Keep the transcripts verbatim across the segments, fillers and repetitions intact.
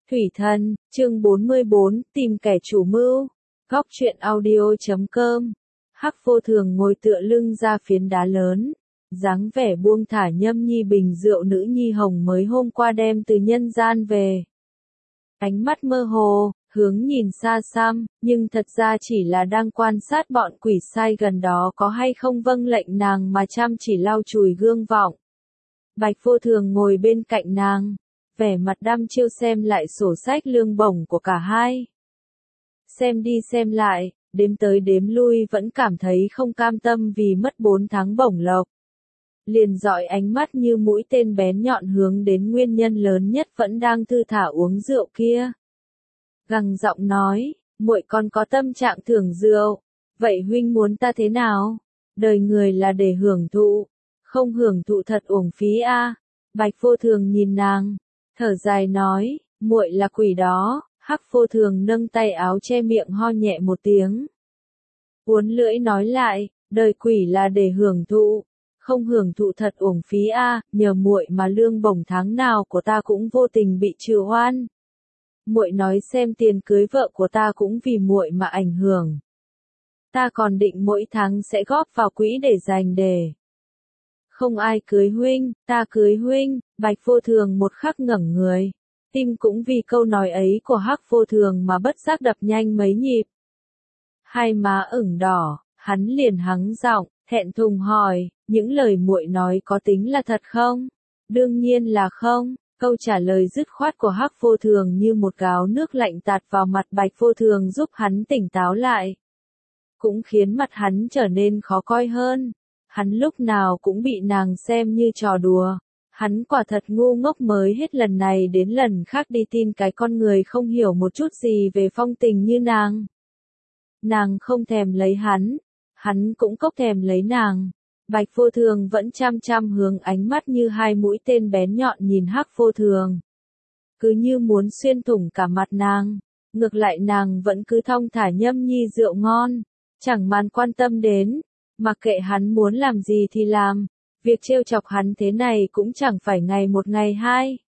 Thủy Thần, chương bốn mươi bốn, tìm kẻ chủ mưu. Góc truyện audio chấm com. Hắc Vô Thường ngồi tựa lưng ra phiến đá lớn, dáng vẻ buông thả nhâm nhi bình rượu nữ nhi hồng mới hôm qua đem từ nhân gian về. Ánh mắt mơ hồ, hướng nhìn xa xăm, nhưng thật ra chỉ là đang quan sát bọn quỷ sai gần đó có hay không vâng lệnh nàng mà chăm chỉ lau chùi gương vọng. Bạch Vô Thường ngồi bên cạnh nàng, vẻ mặt đăm chiêu xem lại sổ sách lương bổng của cả hai. Xem đi xem lại, đếm tới đếm lui vẫn cảm thấy không cam tâm vì mất bốn tháng bổng lộc. Liền dọi ánh mắt như mũi tên bén nhọn hướng đến nguyên nhân lớn nhất vẫn đang thư thả uống rượu kia. Gằn giọng nói, muội còn có tâm trạng thưởng rượu, vậy huynh muốn ta thế nào? Đời người là để hưởng thụ, không hưởng thụ thật uổng phí a. À. Bạch Vô Thường nhìn nàng, thở dài nói, muội là quỷ đó. Hắc Vô Thường nâng tay áo che miệng ho nhẹ một tiếng. Uốn lưỡi nói lại, đời quỷ là để hưởng thụ, không hưởng thụ thật uổng phí a, à, nhờ muội mà lương bổng tháng nào của ta cũng vô tình bị trừ oan. Muội nói xem tiền cưới vợ của ta cũng vì muội mà ảnh hưởng. Ta còn định mỗi tháng sẽ góp vào quỹ để dành để. Không ai cưới huynh, ta cưới huynh. Bạch Vô Thường một khắc ngẩng người. Tim cũng vì câu nói ấy của Hắc Vô Thường mà bất giác đập nhanh mấy nhịp. Hai má ửng đỏ, hắn liền hắng giọng, thẹn thùng hỏi, những lời muội nói có tính là thật không? Đương nhiên là không. Câu trả lời dứt khoát của Hắc Vô Thường như một gáo nước lạnh tạt vào mặt Bạch Vô Thường giúp hắn tỉnh táo lại. Cũng khiến mặt hắn trở nên khó coi hơn. Hắn lúc nào cũng bị nàng xem như trò đùa. Hắn quả thật ngu ngốc mới hết lần này đến lần khác đi tin cái con người không hiểu một chút gì về phong tình như nàng. Nàng không thèm lấy hắn, hắn cũng cốc thèm lấy nàng. Bạch Vô Thường vẫn chăm chăm hướng ánh mắt như hai mũi tên bén nhọn nhìn Hắc Vô Thường. Cứ như muốn xuyên thủng cả mặt nàng, ngược lại nàng vẫn cứ thong thả nhâm nhi rượu ngon, chẳng màn quan tâm đến, mặc kệ hắn muốn làm gì thì làm. Việc trêu chọc hắn thế này cũng chẳng phải ngày một ngày hai.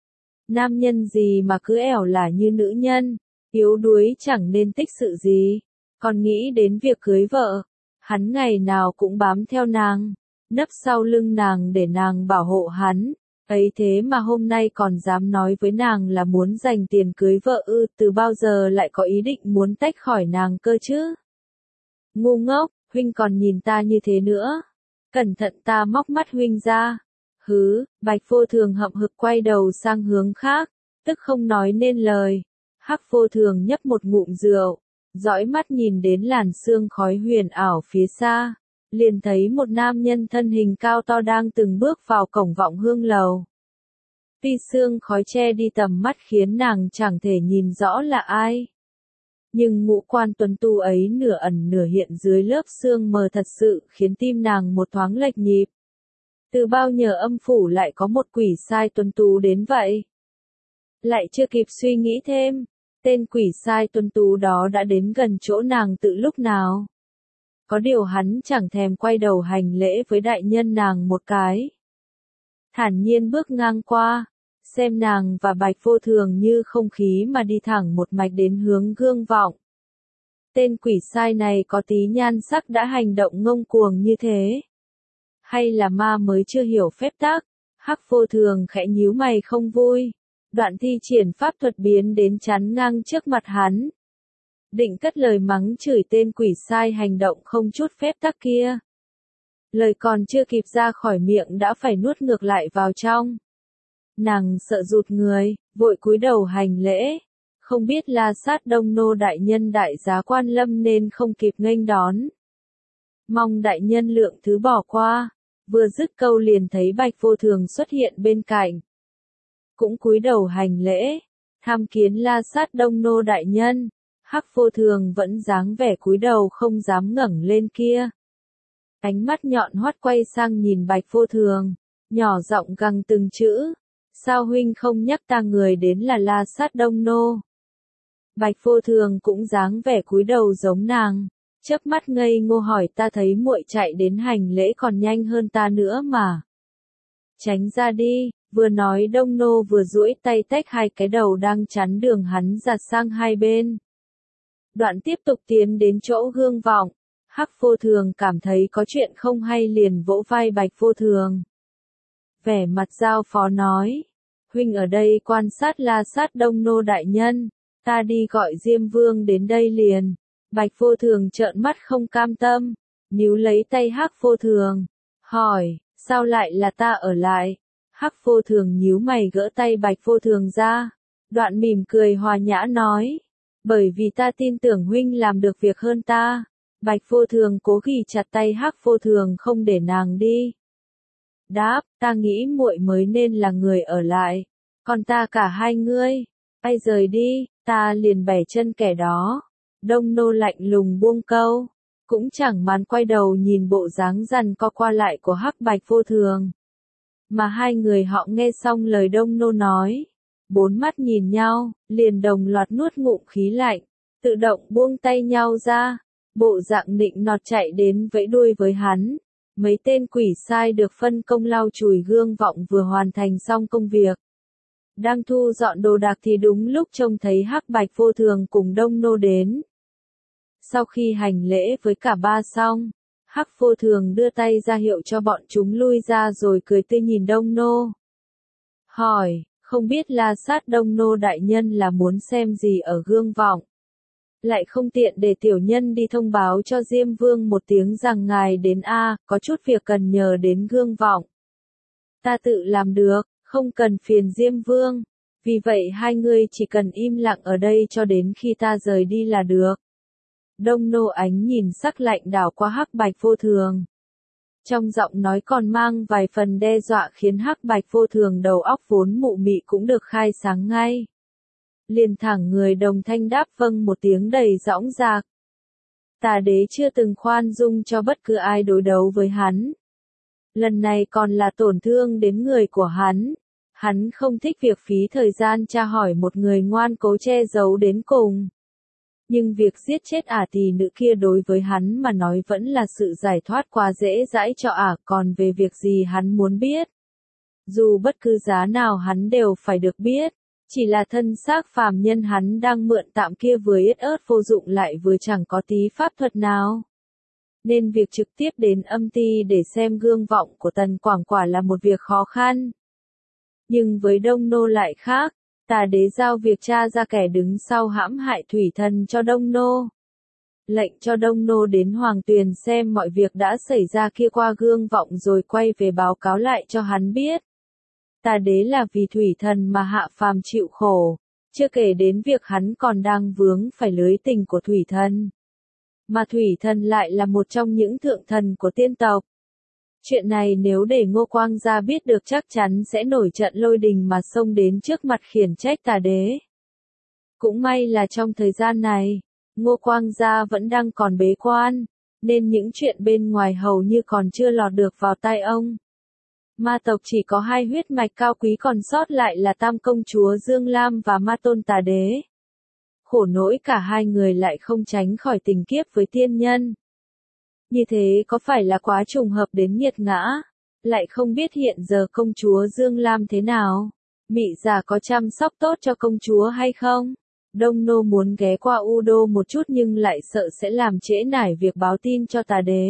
Nam nhân gì mà cứ ẻo lả như nữ nhân, yếu đuối chẳng nên tích sự gì, còn nghĩ đến việc cưới vợ. Hắn ngày nào cũng bám theo nàng, nấp sau lưng nàng để nàng bảo hộ hắn, ấy thế mà hôm nay còn dám nói với nàng là muốn dành tiền cưới vợ ư, từ bao giờ lại có ý định muốn tách khỏi nàng cơ chứ? Ngu ngốc, huynh còn nhìn ta như thế nữa. Cẩn thận ta móc mắt huynh ra. Hứ, Bạch Vô Thường hậm hực quay đầu sang hướng khác, tức không nói nên lời. Hắc Vô Thường nhấp một ngụm rượu, dõi mắt nhìn đến làn sương khói huyền ảo phía xa, liền thấy một nam nhân thân hình cao to đang từng bước vào cổng Vọng Hương lầu. Tuy sương khói che đi tầm mắt khiến nàng chẳng thể nhìn rõ là ai. Nhưng ngũ quan tuấn tu ấy nửa ẩn nửa hiện dưới lớp sương mờ thật sự khiến tim nàng một thoáng lệch nhịp. Từ bao nhờ âm phủ lại có một quỷ sai tuấn tú đến vậy? Lại chưa kịp suy nghĩ thêm, tên quỷ sai tuấn tú đó đã đến gần chỗ nàng từ lúc nào. Có điều hắn chẳng thèm quay đầu hành lễ với đại nhân nàng một cái. Thản nhiên bước ngang qua, xem nàng và Bạch Vô Thường như không khí mà đi thẳng một mạch đến hướng gương vọng. Tên quỷ sai này có tí nhan sắc đã hành động ngông cuồng như thế. Hay là ma mới chưa hiểu phép tắc? Hắc Vô Thường khẽ nhíu mày không vui. Đoạn thi triển pháp thuật biến đến chắn ngang trước mặt hắn. Định cất lời mắng chửi tên quỷ sai hành động không chút phép tắc kia. Lời còn chưa kịp ra khỏi miệng đã phải nuốt ngược lại vào trong. Nàng sợ rụt người, vội cúi đầu hành lễ. Không biết La Sát Đông Nô đại nhân đại giá quan lâm nên không kịp nghênh đón. Mong đại nhân lượng thứ bỏ qua. Vừa dứt câu liền thấy Bạch Vô Thường xuất hiện bên cạnh. Cũng cúi đầu hành lễ, tham kiến La Sát Đông Nô đại nhân. Hắc Vô Thường vẫn dáng vẻ cúi đầu không dám ngẩng lên kia. Ánh mắt nhọn hoắt quay sang nhìn Bạch Vô Thường, nhỏ giọng gằn từng chữ. Sao huynh không nhắc ta người đến là La Sát Đông Nô? Bạch Vô Thường cũng dáng vẻ cúi đầu giống nàng, chớp mắt ngây ngô hỏi ta thấy muội chạy đến hành lễ còn nhanh hơn ta nữa mà. Tránh ra đi, Vừa nói Đông Nô vừa duỗi tay tách hai cái đầu đang chắn đường hắn ra sang hai bên. Đoạn tiếp tục tiến đến chỗ gương vọng. Hắc Vô Thường cảm thấy có chuyện không hay liền vỗ vai Bạch Vô Thường. Vẻ mặt giao phó nói. Huynh ở đây quan sát La Sát Đông Nô đại nhân. Ta đi gọi Diêm Vương đến đây liền. Bạch Vô Thường trợn mắt không cam tâm. Níu lấy tay Hắc Vô Thường. Hỏi, sao lại là ta ở lại? Hắc Vô Thường nhíu mày gỡ tay Bạch Vô Thường ra. Đoạn mỉm cười hòa nhã nói. Bởi vì ta tin tưởng huynh làm được việc hơn ta. Bạch Vô Thường cố ghi chặt tay Hắc Vô Thường không để nàng đi. Đáp, ta nghĩ muội mới nên là người ở lại. Còn ta cả hai ngươi. Ai rời đi, ta liền bẻ chân kẻ đó. Đông Nô lạnh lùng buông câu. Cũng chẳng màn quay đầu nhìn bộ dáng giằng co qua lại của Hắc Bạch Vô Thường. Mà hai người họ nghe xong lời Đông Nô nói. Bốn mắt nhìn nhau, liền đồng loạt nuốt ngụm khí lạnh. Tự động buông tay nhau ra. Bộ dạng nịnh nọt chạy đến vẫy đuôi với hắn. Mấy tên quỷ sai được phân công lau chùi gương vọng vừa hoàn thành xong công việc. Đang thu dọn đồ đạc thì đúng lúc trông thấy Hắc Bạch Vô Thường cùng Đông Nô đến. Sau khi hành lễ với cả ba xong, Hắc Vô Thường đưa tay ra hiệu cho bọn chúng lui ra rồi cười tươi nhìn Đông Nô. Hỏi, không biết La Sát Đông Nô đại nhân là muốn xem gì ở gương vọng? Lại không tiện để tiểu nhân đi thông báo cho Diêm Vương một tiếng rằng ngài đến a, có chút việc cần nhờ đến gương vọng. Ta tự làm được, không cần phiền Diêm Vương. Vì vậy hai người chỉ cần im lặng ở đây cho đến khi ta rời đi là được. Đông Nô ánh nhìn sắc lạnh đảo qua Hắc Bạch Vô Thường. Trong giọng nói còn mang vài phần đe dọa khiến Hắc Bạch Vô Thường đầu óc vốn mụ mị cũng được khai sáng ngay. Liền thẳng người đồng thanh đáp vâng một tiếng đầy dõng dạc. Tà đế chưa từng khoan dung cho bất cứ ai đối đấu với hắn. Lần này còn là tổn thương đến người của hắn. Hắn không thích việc phí thời gian tra hỏi một người ngoan cố che giấu đến cùng. Nhưng việc giết chết ả tỳ nữ kia đối với hắn mà nói vẫn là sự giải thoát quá dễ dãi cho ả, còn về việc gì hắn muốn biết. Dù bất cứ giá nào hắn đều phải được biết. Chỉ là thân xác phàm nhân hắn đang mượn tạm kia vừa yết ớt vô dụng lại vừa chẳng có tí pháp thuật nào. Nên việc trực tiếp đến âm ty để xem gương vọng của Tần Quảng quả là một việc khó khăn. Nhưng với Đông Nô lại khác, Tà đế giao việc tra ra kẻ đứng sau hãm hại thủy thần cho Đông Nô. Lệnh cho Đông Nô đến Hoàng Tuyền xem mọi việc đã xảy ra kia qua gương vọng rồi quay về báo cáo lại cho hắn biết. Tà đế là vì thủy thần mà hạ phàm chịu khổ, chưa kể đến việc hắn còn đang vướng phải lưới tình của thủy thần. Mà thủy thần lại là một trong những thượng thần của tiên tộc. Chuyện này nếu để Ngô Quang Gia biết được chắc chắn sẽ nổi trận lôi đình mà xông đến trước mặt khiển trách tà đế. Cũng may là trong thời gian này, Ngô Quang Gia vẫn đang còn bế quan, nên những chuyện bên ngoài hầu như còn chưa lọt được vào tai ông. Ma tộc chỉ có hai huyết mạch cao quý còn sót lại là Tam Công Chúa Dương Lam và Ma Tôn Tà Đế. Khổ nỗi cả hai người lại không tránh khỏi tình kiếp với tiên nhân. Như thế có phải là quá trùng hợp đến nghiệt ngã? Lại không biết hiện giờ công chúa Dương Lam thế nào? Mị già có chăm sóc tốt cho công chúa hay không? Đông Nô muốn ghé qua U Đô một chút nhưng lại sợ sẽ làm trễ nải việc báo tin cho tà đế.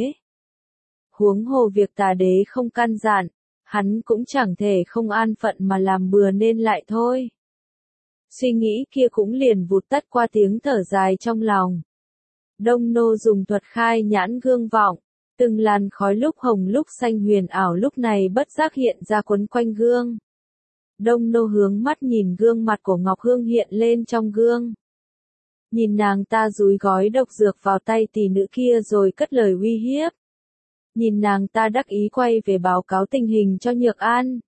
Huống hồ việc tà đế không căn dặn, hắn cũng chẳng thể không an phận mà làm bừa nên lại thôi. Suy nghĩ kia cũng liền vụt tắt qua tiếng thở dài trong lòng. Đông Nô dùng thuật khai nhãn gương vọng, từng làn khói lúc hồng lúc xanh huyền ảo lúc này bất giác hiện ra quấn quanh gương. Đông Nô hướng mắt nhìn gương mặt của Ngọc Hương hiện lên trong gương. Nhìn nàng ta dúi gói độc dược vào tay tỷ nữ kia rồi cất lời uy hiếp. Nhìn nàng ta đắc ý quay về báo cáo tình hình cho Nhược An.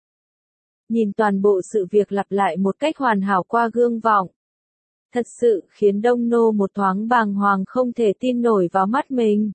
Nhìn toàn bộ sự việc lặp lại một cách hoàn hảo qua gương vọng. Thật sự khiến Đông Nô một thoáng bàng hoàng không thể tin nổi vào mắt mình.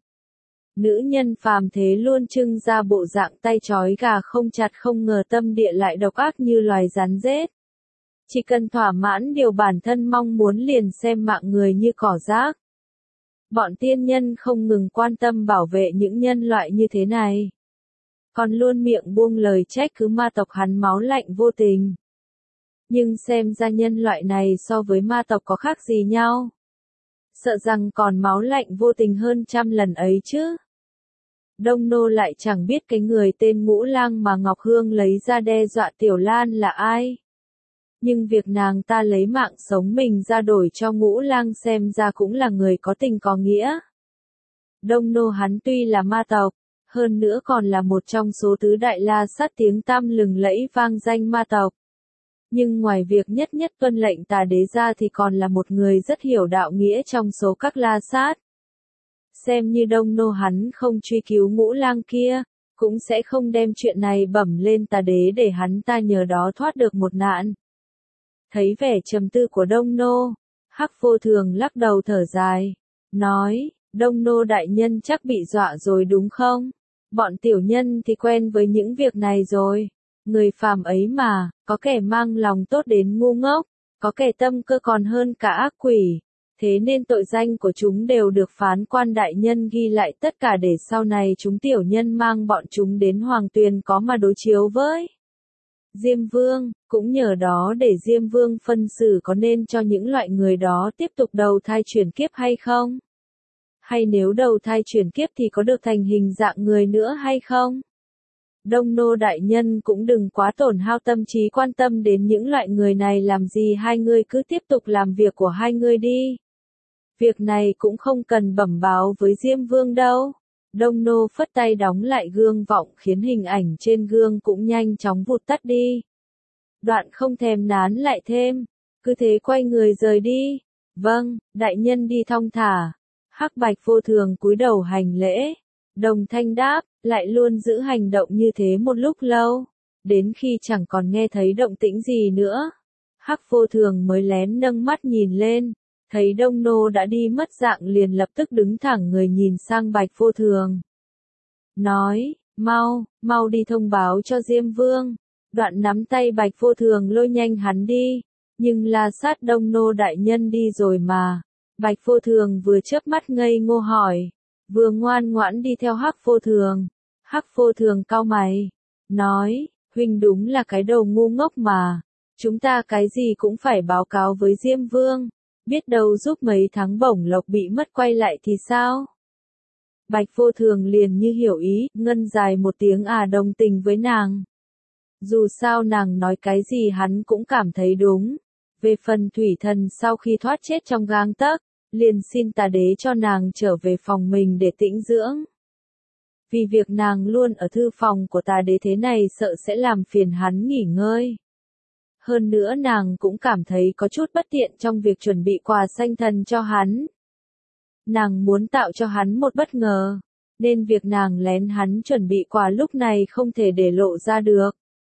Nữ nhân phàm thế luôn trưng ra bộ dạng tay trói gà không chặt, không ngờ tâm địa lại độc ác như loài rắn rết. Chỉ cần thỏa mãn điều bản thân mong muốn liền xem mạng người như cỏ rác. Bọn tiên nhân không ngừng quan tâm bảo vệ những nhân loại như thế này. còn luôn miệng buông lời trách cứ ma tộc hắn máu lạnh vô tình. Nhưng xem ra nhân loại này so với ma tộc có khác gì nhau. Sợ rằng còn máu lạnh vô tình hơn trăm lần ấy chứ. Đông Nô lại chẳng biết cái người tên Ngũ Lang mà Ngọc Hương lấy ra đe dọa Tiểu Lan là ai. Nhưng việc nàng ta lấy mạng sống mình ra đổi cho Ngũ Lang xem ra cũng là người có tình có nghĩa. Đông Nô hắn tuy là ma tộc, hơn nữa còn là một trong số tứ đại la sát tiếng tăm lừng lẫy vang danh ma tộc. Nhưng ngoài việc nhất nhất tuân lệnh Tà Đế ra thì còn là một người rất hiểu đạo nghĩa trong số các la sát. Xem như Đông Nô hắn không truy cứu Ngũ Lang kia, cũng sẽ không đem chuyện này bẩm lên Tà Đế để hắn ta nhờ đó thoát được một nạn. Thấy vẻ trầm tư của Đông Nô, Hắc Vô Thường lắc đầu thở dài, nói, Đông Nô đại nhân chắc bị dọa rồi đúng không? Bọn tiểu nhân thì quen với những việc này rồi. Người phàm ấy mà, có kẻ mang lòng tốt đến ngu ngốc, có kẻ tâm cơ còn hơn cả ác quỷ. Thế nên tội danh của chúng đều được phán quan đại nhân ghi lại tất cả để sau này chúng tiểu nhân mang bọn chúng đến Hoàng Tuyền có mà đối chiếu với Diêm Vương, cũng nhờ đó để Diêm Vương phân xử có nên cho những loại người đó tiếp tục đầu thai chuyển kiếp hay không? Hay nếu đầu thai chuyển kiếp thì có được thành hình dạng người nữa hay không? Đông Nô đại nhân cũng đừng quá tổn hao tâm trí quan tâm đến những loại người này làm gì, hai người cứ tiếp tục làm việc của hai người đi. Việc này cũng không cần bẩm báo với Diêm Vương đâu. Đông Nô phất tay đóng lại gương vọng khiến hình ảnh trên gương cũng nhanh chóng vụt tắt đi. Đoạn không thèm nán lại thêm, cứ thế quay người rời đi. Vâng, đại nhân đi thong thả. Hắc Bạch Vô Thường cúi đầu hành lễ. Đồng Thanh đáp, lại luôn giữ hành động như thế một lúc lâu, đến khi chẳng còn nghe thấy động tĩnh gì nữa. Hắc Vô Thường mới lén nâng mắt nhìn lên, thấy Đông Nô đã đi mất dạng liền lập tức đứng thẳng người nhìn sang Bạch Vô Thường. Nói, mau, mau đi thông báo cho Diêm Vương. Đoạn nắm tay Bạch Vô Thường lôi nhanh hắn đi, nhưng la sát Đông Nô đại nhân đi rồi mà. Bạch Vô Thường vừa chớp mắt ngây ngô hỏi, vừa ngoan ngoãn đi theo Hắc Vô Thường. Hắc Vô Thường cau mày, nói, huynh đúng là cái đầu ngu ngốc mà, chúng ta cái gì cũng phải báo cáo với Diêm Vương, biết đâu giúp mấy tháng bổng lộc bị mất quay lại thì sao? Bạch Vô Thường liền như hiểu ý, ngân dài một tiếng à đồng tình với nàng. Dù sao nàng nói cái gì hắn cũng cảm thấy đúng. Về phần thủy thần sau khi thoát chết trong gang tấc, liền xin Tà Đế cho nàng trở về phòng mình để tĩnh dưỡng. Vì việc nàng luôn ở thư phòng của Tà Đế thế này sợ sẽ làm phiền hắn nghỉ ngơi. Hơn nữa nàng cũng cảm thấy có chút bất tiện trong việc chuẩn bị quà sanh thần cho hắn. Nàng muốn tạo cho hắn một bất ngờ, nên việc nàng lén hắn chuẩn bị quà lúc này không thể để lộ ra được.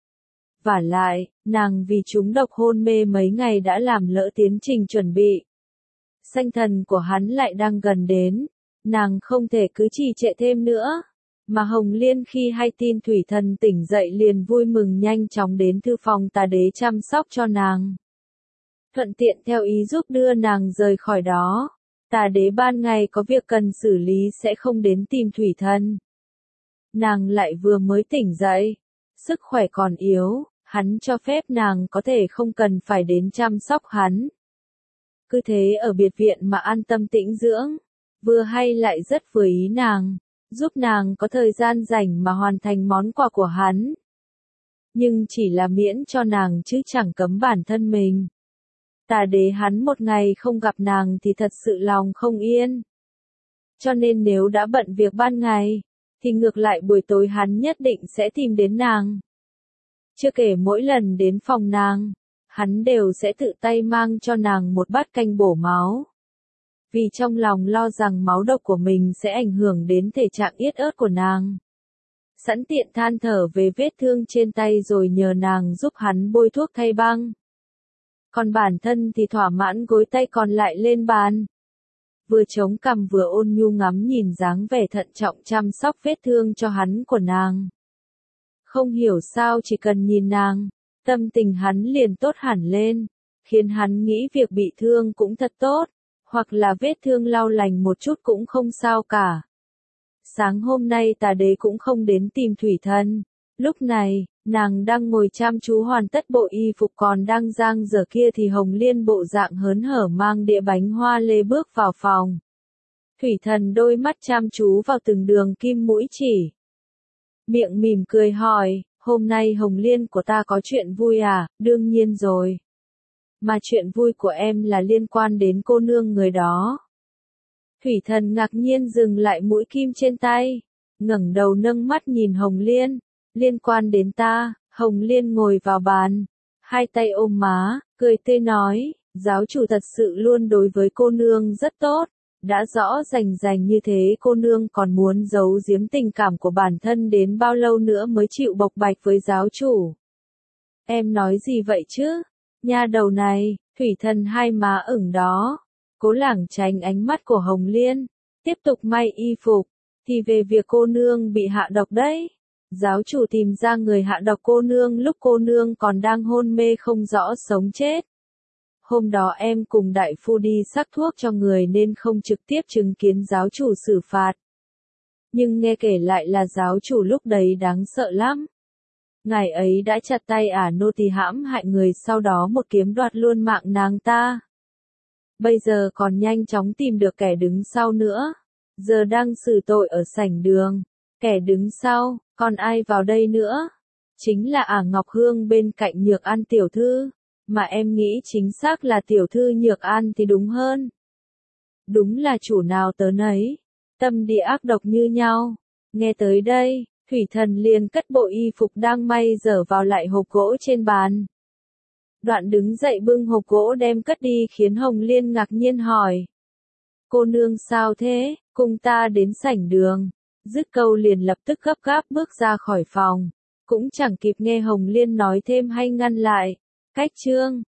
Vả lại, nàng vì chúng độc hôn mê mấy ngày đã làm lỡ tiến trình chuẩn bị. Sanh thần của hắn lại đang gần đến, nàng không thể cứ trì trệ thêm nữa. Mà Hồng Liên khi hay tin thủy thần tỉnh dậy liền vui mừng nhanh chóng đến thư phòng Tà Đế chăm sóc cho nàng. Thuận tiện theo ý giúp đưa nàng rời khỏi đó. Tà Đế ban ngày có việc cần xử lý sẽ không đến tìm thủy thần. Nàng lại vừa mới tỉnh dậy, sức khỏe còn yếu, hắn cho phép nàng có thể không cần phải đến chăm sóc hắn. Cứ thế ở biệt viện mà an tâm tĩnh dưỡng, vừa hay lại rất vừa ý nàng, giúp nàng có thời gian rảnh mà hoàn thành món quà của hắn. Nhưng chỉ là miễn cho nàng chứ chẳng cấm bản thân mình. Tà Đế hắn một ngày không gặp nàng thì thật sự lòng không yên. Cho nên nếu đã bận việc ban ngày, thì ngược lại buổi tối hắn nhất định sẽ tìm đến nàng. Chưa kể mỗi lần đến phòng nàng, hắn đều sẽ tự tay mang cho nàng một bát canh bổ máu. Vì trong lòng lo rằng máu độc của mình sẽ ảnh hưởng đến thể trạng yết ớt của nàng. Sẵn tiện than thở về vết thương trên tay rồi nhờ nàng giúp hắn bôi thuốc thay băng. Còn bản thân thì thỏa mãn gối tay còn lại lên bàn. Vừa chống cằm vừa ôn nhu ngắm nhìn dáng vẻ thận trọng chăm sóc vết thương cho hắn của nàng. Không hiểu sao chỉ cần nhìn nàng, tâm tình hắn liền tốt hẳn lên, khiến hắn nghĩ việc bị thương cũng thật tốt, hoặc là vết thương lau lành một chút cũng không sao cả. sáng hôm nay tà đế cũng không đến tìm Thủy Thần. Lúc này, nàng đang ngồi chăm chú hoàn tất bộ y phục còn đang dang dở kia thì Hồng Liên bộ dạng hớn hở mang đĩa bánh hoa lê bước vào phòng. Thủy Thần đôi mắt chăm chú vào từng đường kim mũi chỉ. Miệng mỉm cười hỏi, hôm nay Hồng Liên của ta có chuyện vui à? Đương nhiên rồi. Mà chuyện vui của em là liên quan đến cô nương người đó. Thủy Thần ngạc nhiên dừng lại mũi kim trên tay, ngẩng đầu nâng mắt nhìn Hồng Liên. Liên quan đến ta. Hồng Liên ngồi vào bàn, hai tay ôm má, cười tươi nói, giáo chủ thật sự luôn đối với cô nương rất tốt. Đã rõ rành rành như thế cô nương còn muốn giấu giếm tình cảm của bản thân đến bao lâu nữa mới chịu bộc bạch với giáo chủ. Em nói gì vậy chứ? Nha đầu này, Thủy Thần hai má ửng đó, cố lảng tránh ánh mắt của Hồng Liên, tiếp tục may y phục, thì về việc cô nương bị hạ độc đấy. Giáo chủ tìm ra người hạ độc cô nương lúc cô nương còn đang hôn mê không rõ sống chết. Hôm đó em cùng đại phu đi sắc thuốc cho người nên không trực tiếp chứng kiến giáo chủ xử phạt. Nhưng nghe kể lại là giáo chủ lúc đấy đáng sợ lắm. Ngài ấy đã chặt tay ả nô tỳ hãm hại người sau đó một kiếm đoạt luôn mạng nàng ta. Bây giờ còn nhanh chóng tìm được kẻ đứng sau nữa. Giờ đang xử tội ở sảnh đường. Kẻ đứng sau, còn ai vào đây nữa? Chính là ả Ngọc Hương bên cạnh Nhược An tiểu thư. Mà em nghĩ chính xác là tiểu thư Nhược An thì đúng hơn. Đúng là chủ nào tớ nấy. Tâm địa ác độc như nhau. Nghe tới đây, Thủy Thần liền cất bộ y phục đang may dở vào lại hộp gỗ trên bàn. Đoạn đứng dậy bưng hộp gỗ đem cất đi khiến Hồng Liên ngạc nhiên hỏi. Cô nương sao thế? Cùng ta đến sảnh đường. Dứt câu liền lập tức gấp gáp bước ra khỏi phòng. Cũng chẳng kịp nghe Hồng Liên nói thêm hay ngăn lại. Cách chương